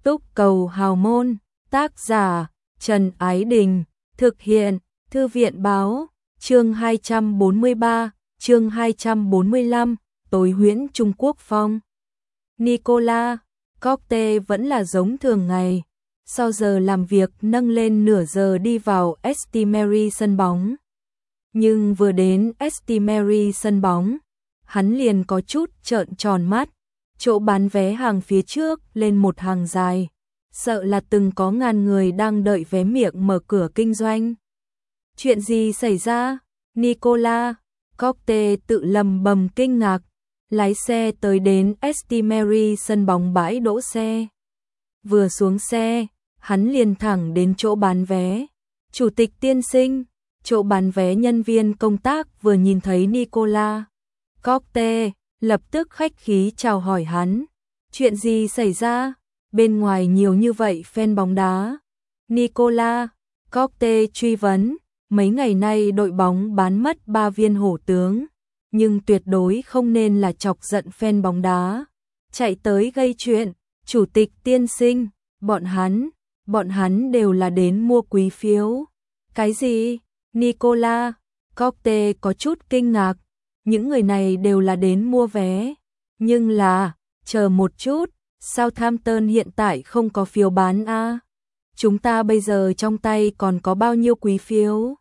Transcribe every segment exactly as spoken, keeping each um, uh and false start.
Túc Cầu Hào Môn, tác giả Trần Ái Đình, thực hiện Thư viện Báo, chương hai trăm bốn mươi ba, chương hai trăm bốn mươi lăm, tối huyễn Trung Quốc phong. Nicola, cocktail vẫn là giống thường ngày, sau giờ làm việc nâng lên nửa giờ đi vào St. Mary sân bóng. Nhưng vừa đến St. Mary sân bóng, hắn liền có chút trợn tròn mắt, chỗ bán vé hàng phía trước lên một hàng dài, sợ là từng có ngàn người đang đợi vé miệng mở cửa kinh doanh. Chuyện gì xảy ra? Nicola, cocktail tự lầm bầm kinh ngạc, lái xe tới đến St. Mary sân bóng bãi đỗ xe. Vừa xuống xe, hắn liền thẳng đến chỗ bán vé. Chủ tịch tiên sinh, chỗ bán vé nhân viên công tác vừa nhìn thấy Nicola, cocktail lập tức khách khí chào hỏi hắn. Chuyện gì xảy ra? Bên ngoài nhiều như vậy fan bóng đá. Nicola, cocktail truy vấn. Mấy ngày nay đội bóng bán mất ba viên hổ tướng, nhưng tuyệt đối không nên là chọc giận fan bóng đá. Chạy tới gây chuyện, chủ tịch tiên sinh, bọn hắn, bọn hắn đều là đến mua quý phiếu. Cái gì? Nicola, cocktail có chút kinh ngạc. Những người này đều là đến mua vé. Nhưng là, chờ một chút, Southampton hiện tại không có phiếu bán a. Chúng ta bây giờ trong tay còn có bao nhiêu quý phiếu?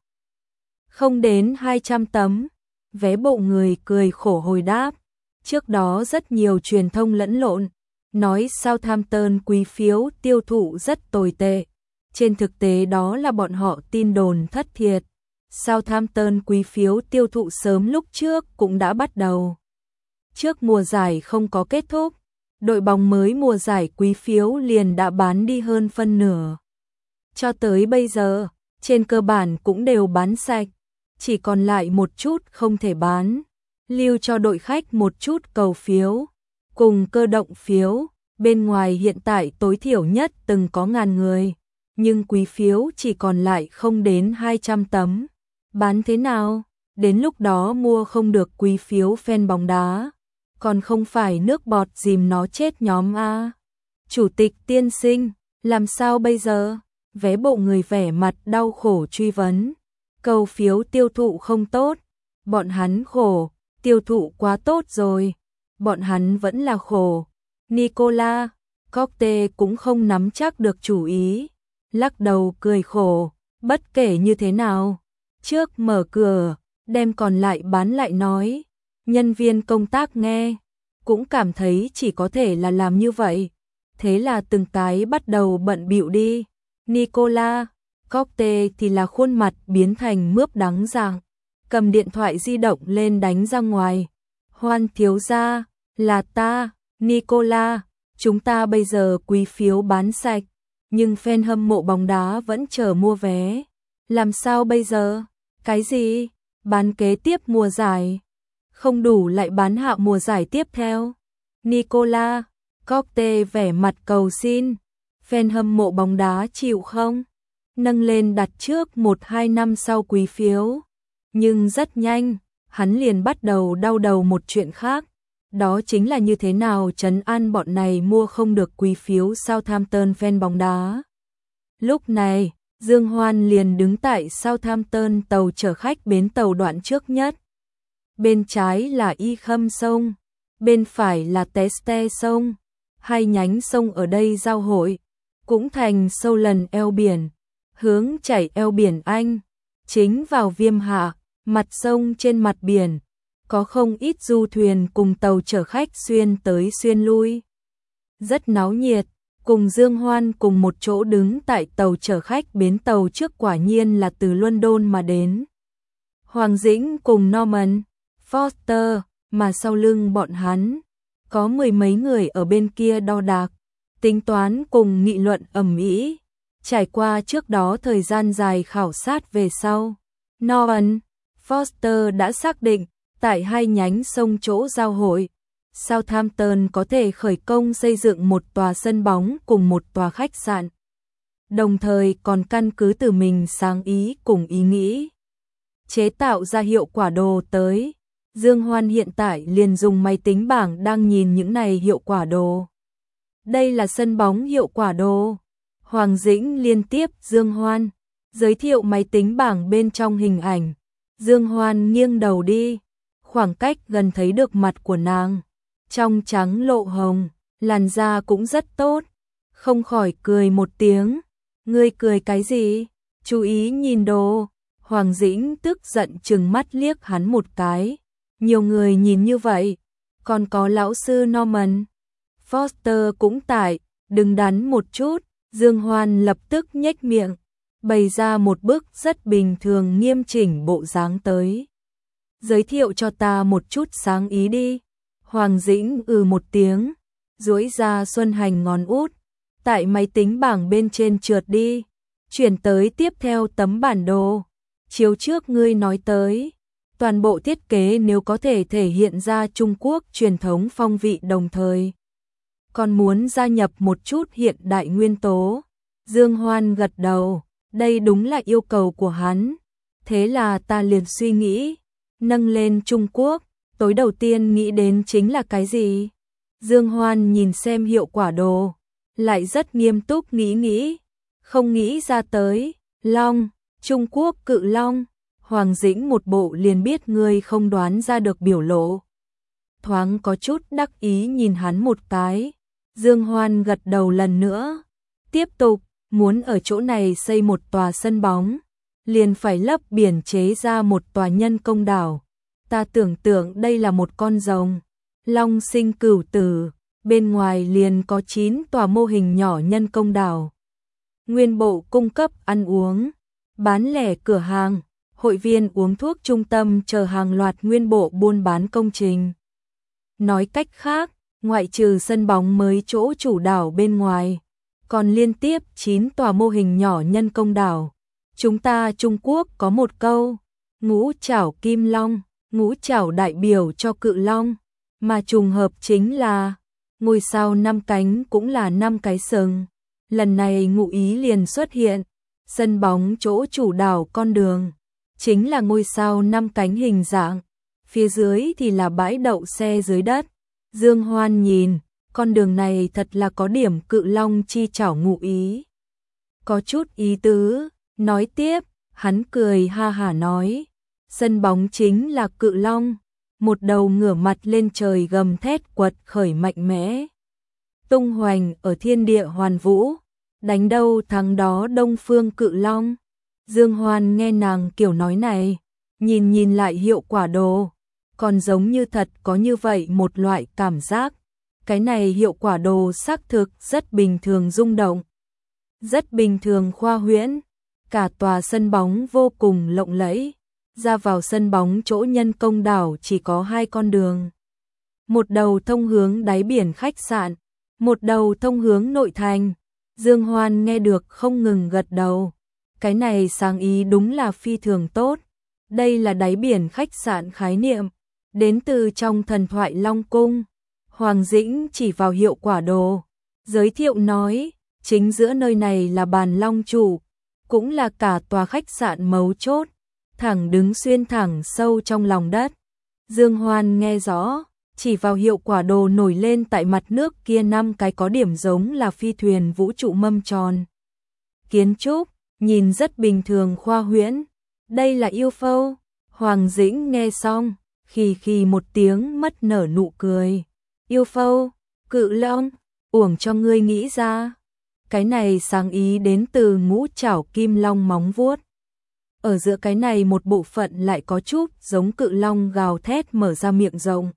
Không đến hai trăm tấm. Vé bộ người cười khổ hồi đáp. Trước đó rất nhiều truyền thông lẫn lộn, nói Southampton quý phiếu tiêu thụ rất tồi tệ. Trên thực tế đó là bọn họ tin đồn thất thiệt. Southampton quý phiếu tiêu thụ sớm lúc trước cũng đã bắt đầu. Trước mùa giải không có kết thúc, đội bóng mới mùa giải quý phiếu liền đã bán đi hơn phân nửa. Cho tới bây giờ, trên cơ bản cũng đều bán sạch, chỉ còn lại một chút không thể bán, lưu cho đội khách một chút cầu phiếu, cùng cơ động phiếu. Bên ngoài hiện tại tối thiểu nhất từng có ngàn người, nhưng quý phiếu chỉ còn lại không đến hai trăm tấm. Bán thế nào? Đến lúc đó mua không được quý phiếu fan bóng đá, còn không phải nước bọt dìm nó chết nhóm a. Chủ tịch tiên sinh, làm sao bây giờ? Vé bộ người vẻ mặt đau khổ truy vấn. Cầu phiếu tiêu thụ không tốt. Bọn hắn khổ, tiêu thụ quá tốt rồi. Bọn hắn vẫn là khổ. Nicola, cocktail cũng không nắm chắc được chủ ý, lắc đầu cười khổ. Bất kể như thế nào, trước mở cửa, đem còn lại bán lại nói. Nhân viên công tác nghe, cũng cảm thấy chỉ có thể là làm như vậy. Thế là từng cái bắt đầu bận bịu đi. Nicola, cocktail thì là khuôn mặt biến thành mướp đắng dạng, cầm điện thoại di động lên đánh ra ngoài. Hoan thiếu gia, là ta, Nicola, chúng ta bây giờ quý phiếu bán sạch, nhưng fan hâm mộ bóng đá vẫn chờ mua vé. Làm sao bây giờ? Cái gì? Bán kế tiếp mùa giải? Không đủ lại bán hạ mùa giải tiếp theo. Nicola, cocktail vẻ mặt cầu xin. Fan hâm mộ bóng đá chịu không? Nâng lên đặt trước một hai năm sau quý phiếu. Nhưng rất nhanh, hắn liền bắt đầu đau đầu một chuyện khác. Đó chính là như thế nào trấn an bọn này mua không được quý phiếu Southampton fan bóng đá. Lúc này, Dương Hoan liền đứng tại Southampton tàu chở khách bến tàu đoạn trước nhất. Bên trái là Y Khâm sông, bên phải là Teste sông. Hai nhánh sông ở đây giao hội, cũng thành sâu lần eo biển, hướng chảy eo biển Anh, chính vào Viêm Hạ, mặt sông trên mặt biển, có không ít du thuyền cùng tàu chở khách xuyên tới xuyên lui. Rất náo nhiệt, cùng Dương Hoan cùng một chỗ đứng tại tàu chở khách bến tàu trước quả nhiên là từ London mà đến. Hoàng Dĩnh cùng Norman Foster, mà sau lưng bọn hắn, có mười mấy người ở bên kia đo đạc, tính toán cùng nghị luận ầm ĩ. Trải qua trước đó thời gian dài khảo sát về sau, Norman Foster đã xác định, tại hai nhánh sông chỗ giao hội, Southampton có thể khởi công xây dựng một tòa sân bóng cùng một tòa khách sạn. Đồng thời còn căn cứ từ mình sáng ý cùng ý nghĩ, chế tạo ra hiệu quả đồ tới. Dương Hoan hiện tại liền dùng máy tính bảng đang nhìn những này hiệu quả đồ. đây là sân bóng hiệu quả đồ. Hoàng Dĩnh liên tiếp Dương Hoan, giới thiệu máy tính bảng bên trong hình ảnh. Dương Hoan nghiêng đầu đi, khoảng cách gần thấy được mặt của nàng, trong trắng lộ hồng, làn da cũng rất tốt, không khỏi cười một tiếng. Ngươi cười cái gì? Chú ý nhìn đồ. Hoàng Dĩnh tức giận trừng mắt liếc hắn một cái. Nhiều người nhìn như vậy, còn có lão sư Norman Foster cũng tại, đừng đắn một chút. Dương Hoan lập tức nhếch miệng, bày ra một bức rất bình thường nghiêm chỉnh bộ dáng tới. Giới thiệu cho ta một chút sáng ý đi. Hoàng Dĩnh ừ một tiếng, duỗi ra Xuân Hành ngón út, tại máy tính bảng bên trên trượt đi, chuyển tới tiếp theo tấm bản đồ. Chiếu trước ngươi nói tới, toàn bộ thiết kế nếu có thể thể hiện ra Trung Quốc truyền thống phong vị đồng thời còn muốn gia nhập một chút hiện đại nguyên tố. Dương Hoan gật đầu, đây đúng là yêu cầu của hắn. Thế là ta liền suy nghĩ, nâng lên Trung Quốc, tối đầu tiên nghĩ đến chính là cái gì? Dương Hoan nhìn xem hiệu quả đồ, lại rất nghiêm túc nghĩ nghĩ, không nghĩ ra tới. Long, Trung Quốc cự long. Hoàng Dĩnh một bộ liền biết ngươi không đoán ra được biểu lộ. Thoáng có chút đắc ý nhìn hắn một cái. Dương Hoan gật đầu lần nữa, tiếp tục, muốn ở chỗ này xây một tòa sân bóng, liền phải lấp biển chế ra một tòa nhân công đảo. Ta tưởng tượng đây là một con rồng, long sinh cửu tử, bên ngoài liền có chín tòa mô hình nhỏ nhân công đảo. Nguyên bộ cung cấp ăn uống, bán lẻ cửa hàng, hội viên uống thuốc trung tâm chờ hàng loạt nguyên bộ buôn bán công trình. Nói cách khác, ngoại trừ sân bóng mới chỗ chủ đảo bên ngoài, còn liên tiếp chín tòa mô hình nhỏ nhân công đảo. Chúng ta Trung Quốc có một câu, ngũ trảo kim long, ngũ trảo đại biểu cho cự long, mà trùng hợp chính là ngôi sao năm cánh cũng là năm cái sừng. Lần này ngụ ý liền xuất hiện, sân bóng chỗ chủ đảo con đường chính là ngôi sao năm cánh hình dạng, phía dưới thì là bãi đậu xe dưới đất. Dương Hoan nhìn, con đường này thật là có điểm cự long chi chảo ngụ ý. Có chút ý tứ, nói tiếp, hắn cười ha hả nói, sân bóng chính là cự long, một đầu ngửa mặt lên trời gầm thét quật khởi mạnh mẽ, tung hoành ở thiên địa hoàn vũ, đánh đâu thắng đó Đông Phương cự long. Dương Hoan nghe nàng kiểu nói này, nhìn nhìn lại hiệu quả đồ, còn giống như thật có như vậy một loại cảm giác. Cái này hiệu quả đồ xác thực rất bình thường rung động, rất bình thường khoa huyễn. Cả tòa sân bóng vô cùng lộng lẫy, ra vào sân bóng chỗ nhân công đảo chỉ có hai con đường. Một đầu thông hướng đáy biển khách sạn, một đầu thông hướng nội thành. Dương Hoan nghe được không ngừng gật đầu. Cái này sáng ý đúng là phi thường tốt. Đây là đáy biển khách sạn khái niệm, đến từ trong thần thoại Long Cung. Hoàng Dĩnh chỉ vào hiệu quả đồ, giới thiệu nói, chính giữa nơi này là bàn long chủ, cũng là cả tòa khách sạn mấu chốt, thẳng đứng xuyên thẳng sâu trong lòng đất. Dương Hoan nghe rõ, chỉ vào hiệu quả đồ nổi lên tại mặt nước kia năm cái có điểm giống là phi thuyền vũ trụ mâm tròn. Kiến trúc, nhìn rất bình thường khoa huyễn. Đây là u ép ô. Hoàng Dĩnh nghe xong, khì khì một tiếng mất nở nụ cười. u ép ô, cự long, uổng cho ngươi nghĩ ra. Cái này sáng ý đến từ ngũ trảo kim long móng vuốt. Ở giữa cái này một bộ phận lại có chút giống cự long gào thét mở ra miệng rộng.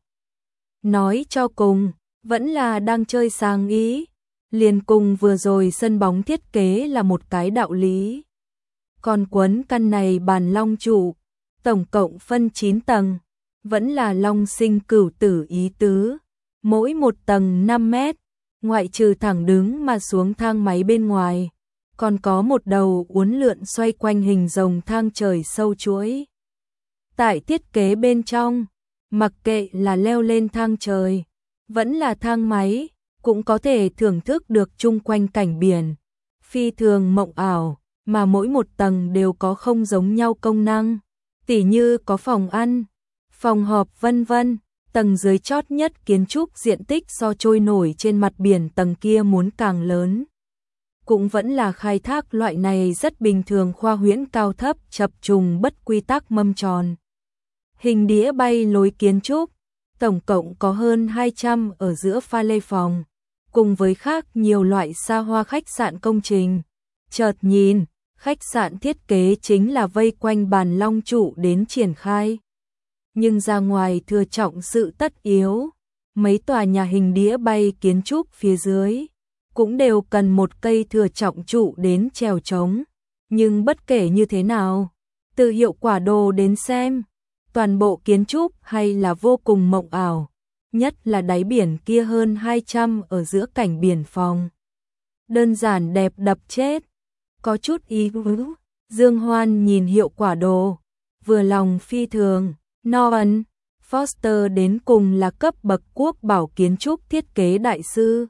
Nói cho cùng, vẫn là đang chơi sáng ý, liền cùng vừa rồi sân bóng thiết kế là một cái đạo lý. Còn quấn căn này bàn long chủ, tổng cộng phân chín tầng, vẫn là long sinh cửu tử ý tứ, mỗi một tầng năm mét, ngoại trừ thẳng đứng mà xuống thang máy bên ngoài, còn có một đầu uốn lượn xoay quanh hình rồng thang trời sâu chuỗi. Tại thiết kế bên trong, mặc kệ là leo lên thang trời, vẫn là thang máy, cũng có thể thưởng thức được chung quanh cảnh biển. Phi thường mộng ảo, mà mỗi một tầng đều có không giống nhau công năng, tỉ như có phòng ăn, phòng họp vân vân. Tầng dưới chót nhất kiến trúc diện tích so trôi nổi trên mặt biển tầng kia muốn càng lớn. Cũng vẫn là khai thác loại này rất bình thường khoa huyễn cao thấp chập trùng bất quy tắc mâm tròn. Hình đĩa bay lối kiến trúc, tổng cộng có hơn hai trăm ở giữa pha lê phòng, cùng với khác nhiều loại xa hoa khách sạn công trình. Chợt nhìn, khách sạn thiết kế chính là vây quanh bàn long trụ đến triển khai. Nhưng ra ngoài thừa trọng sự tất yếu, mấy tòa nhà hình đĩa bay kiến trúc phía dưới cũng đều cần một cây thừa trọng trụ đến trèo trống. Nhưng bất kể như thế nào, từ hiệu quả đồ đến xem, toàn bộ kiến trúc hay là vô cùng mộng ảo, nhất là đáy biển kia hơn hai trăm ở giữa cảnh biển phòng. Đơn giản đẹp đập chết, có chút ý vứ. Dương Hoan nhìn hiệu quả đồ, vừa lòng phi thường. Norman Foster đến cùng là cấp bậc quốc bảo kiến trúc thiết kế đại sư.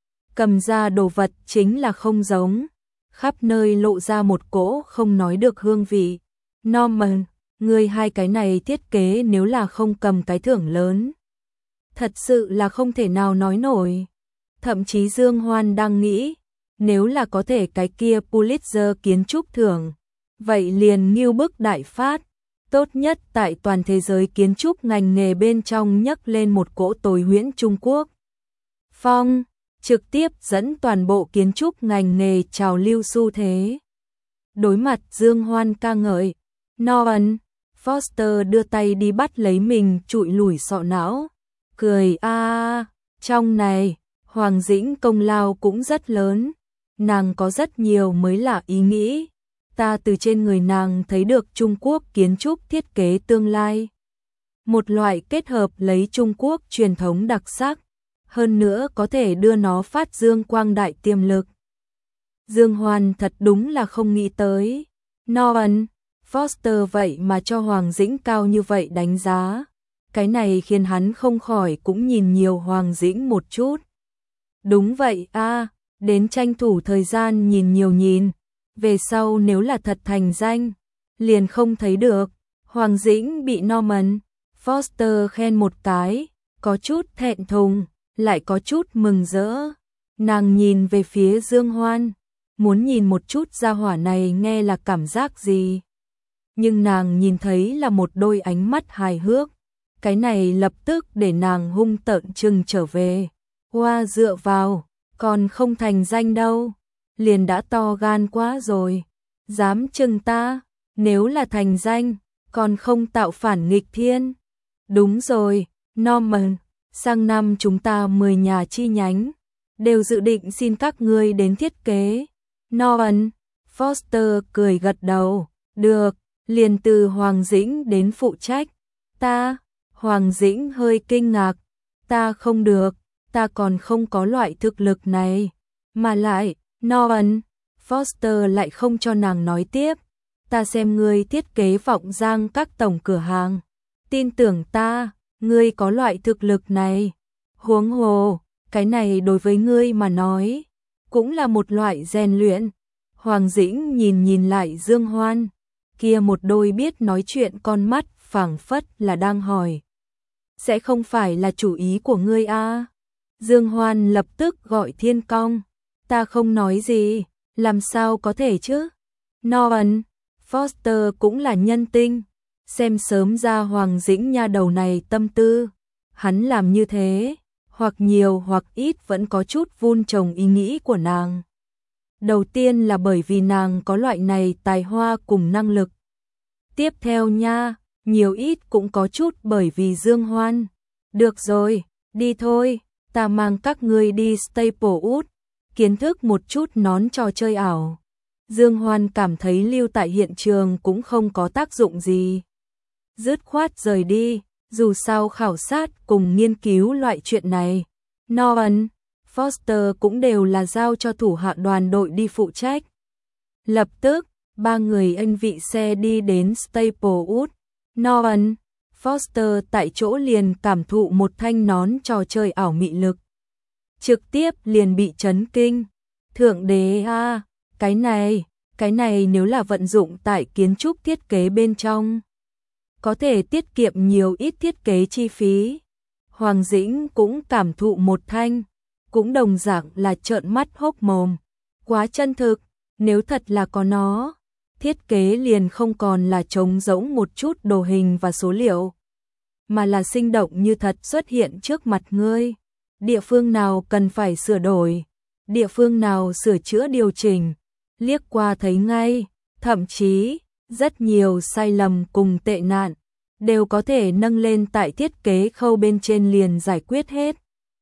Cầm ra đồ vật chính là không giống, khắp nơi lộ ra một cỗ không nói được hương vị. Norman, ngươi hai cái này thiết kế nếu là không cầm cái thưởng lớn, thật sự là không thể nào nói nổi. Thậm chí Dương Hoan đang nghĩ, nếu là có thể cái kia Pulitzer kiến trúc thưởng, vậy liền nghiêu bức đại phát, tốt nhất tại toàn thế giới kiến trúc ngành nghề bên trong nhấc lên một cỗ tối huyễn Trung Quốc phong, trực tiếp dẫn toàn bộ kiến trúc ngành nghề trào lưu xu thế. Đối mặt Dương Hoan ca ngợi, Norman Foster đưa tay đi bắt lấy mình trụi lủi sọ não, cười a à, trong này, Hoàng Dĩnh công lao cũng rất lớn, nàng có rất nhiều mới lạ ý nghĩ, ta từ trên người nàng thấy được Trung Quốc kiến trúc thiết kế tương lai. Một loại kết hợp lấy Trung Quốc truyền thống đặc sắc, hơn nữa có thể đưa nó phát dương quang đại tiềm lực. Dương Hoan thật đúng là không nghĩ tới, Norman Foster vậy mà cho Hoàng Dĩnh cao như vậy đánh giá. Cái này khiến hắn không khỏi cũng nhìn nhiều Hoàng Dĩnh một chút. Đúng vậy a, à, đến tranh thủ thời gian nhìn nhiều nhìn, về sau nếu là thật thành danh, liền không thấy được. Hoàng Dĩnh bị Norman Foster khen một cái, có chút thẹn thùng, lại có chút mừng rỡ. Nàng nhìn về phía Dương Hoan, muốn nhìn một chút gia hỏa này nghe là cảm giác gì. Nhưng nàng nhìn thấy là một đôi ánh mắt hài hước, cái này lập tức để nàng hung tợn trừng trở về. Hoa dựa vào, còn không thành danh đâu, liền đã to gan quá rồi, dám trừng ta, nếu là thành danh, còn không tạo phản nghịch thiên. Đúng rồi, Norman, sang năm chúng ta mười nhà chi nhánh, đều dự định xin các ngươi đến thiết kế. Norman Foster cười gật đầu, được, liền từ Hoàng Dĩnh đến phụ trách. Ta, Hoàng Dĩnh hơi kinh ngạc, ta không được, ta còn không có loại thực lực này. Mà lại, Norman Foster lại không cho nàng nói tiếp, ta xem ngươi thiết kế vọng giang các tổng cửa hàng, tin tưởng ta, ngươi có loại thực lực này. Huống hồ, cái này đối với ngươi mà nói, cũng là một loại rèn luyện. Hoàng Dĩnh nhìn nhìn lại Dương Hoan, kia một đôi biết nói chuyện con mắt phảng phất là đang hỏi, sẽ không phải là chủ ý của ngươi a? À? Dương Hoan lập tức gọi Thiên Cong, ta không nói gì, làm sao có thể chứ? Norman Foster cũng là nhân tinh, xem sớm ra Hoàng Dĩnh nha đầu này tâm tư, hắn làm như thế, hoặc nhiều hoặc ít vẫn có chút vun trồng ý nghĩ của nàng. Đầu tiên là bởi vì nàng có loại này tài hoa cùng năng lực. Tiếp theo nha, nhiều ít cũng có chút bởi vì Dương Hoan. Được rồi, đi thôi, ta mang các ngươi đi Staplewood, kiến thức một chút nón trò chơi ảo. Dương Hoan cảm thấy lưu tại hiện trường cũng không có tác dụng gì. Dứt khoát rời đi, dù sao khảo sát cùng nghiên cứu loại chuyện này, Norman Foster cũng đều là giao cho thủ hạ đoàn đội đi phụ trách. Lập tức, ba người anh vị xe đi đến Staplewood. Norman Foster tại chỗ liền cảm thụ một thanh nón trò chơi ảo mị lực. Trực tiếp liền bị chấn kinh. Thượng đế a, à, cái này, cái này nếu là vận dụng tại kiến trúc thiết kế bên trong, có thể tiết kiệm nhiều ít thiết kế chi phí. Hoàng Dĩnh cũng cảm thụ một thanh, cũng đồng dạng là trợn mắt hốc mồm. Quá chân thực, nếu thật là có nó, thiết kế liền không còn là trống rỗng một chút đồ hình và số liệu, mà là sinh động như thật xuất hiện trước mặt ngươi. Địa phương nào cần phải sửa đổi, địa phương nào sửa chữa điều chỉnh, liếc qua thấy ngay, thậm chí rất nhiều sai lầm cùng tệ nạn đều có thể nâng lên tại thiết kế khâu bên trên liền giải quyết hết.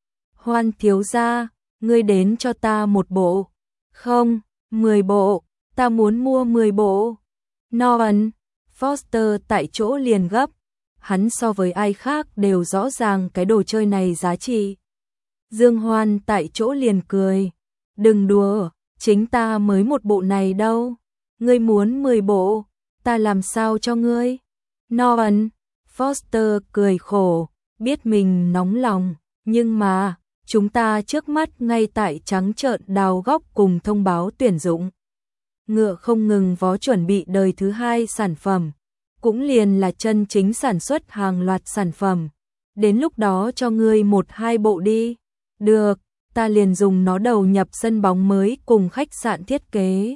Hoan thiếu gia, ngươi đến cho ta một bộ. Không, mười bộ, ta muốn mua mười bộ. Norman Foster tại chỗ liền gấp, hắn so với ai khác đều rõ ràng cái đồ chơi này giá trị. Dương Hoan tại chỗ liền cười, đừng đùa, chính ta mới một bộ này đâu, ngươi muốn mười bộ, ta làm sao cho ngươi? Norman Foster cười khổ, biết mình nóng lòng, nhưng mà, chúng ta trước mắt ngay tại trắng trợn đào góc cùng thông báo tuyển dụng. Ngựa không ngừng vó chuẩn bị đời thứ hai sản phẩm, cũng liền là chân chính sản xuất hàng loạt sản phẩm. Đến lúc đó cho ngươi một hai bộ đi. Được, ta liền dùng nó đầu nhập sân bóng mới cùng khách sạn thiết kế.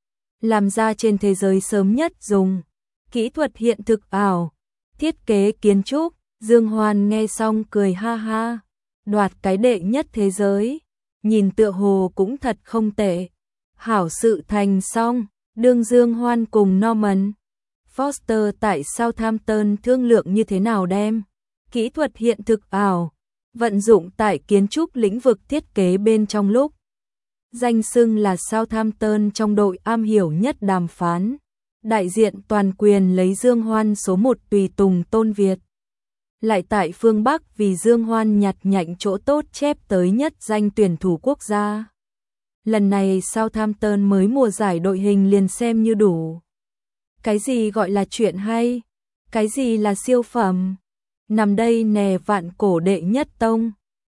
Làm ra trên thế giới sớm nhất dùng. Kỹ thuật hiện thực ảo. Thiết kế kiến trúc. Dương Hoan nghe xong cười ha ha. Đoạt cái đệ nhất thế giới. Nhìn tựa hồ cũng thật không tệ. Hảo sự thành xong. Đương Dương Hoan cùng Norman Foster tại Southampton thương lượng như thế nào đem kỹ thuật hiện thực ảo vận dụng tại kiến trúc lĩnh vực thiết kế bên trong lúc. Danh xưng là Southampton trong đội am hiểu nhất đàm phán. Đại diện toàn quyền lấy Dương Hoan số một tùy tùng Tôn Việt. Lại tại phương Bắc vì Dương Hoan nhặt nhạnh chỗ tốt chép tới nhất danh tuyển thủ quốc gia. Lần này Southampton mới mùa giải đội hình liền xem như đủ. Cái gì gọi là chuyện hay? Cái gì là siêu phẩm? Nằm đây nè vạn cổ đệ nhất tông.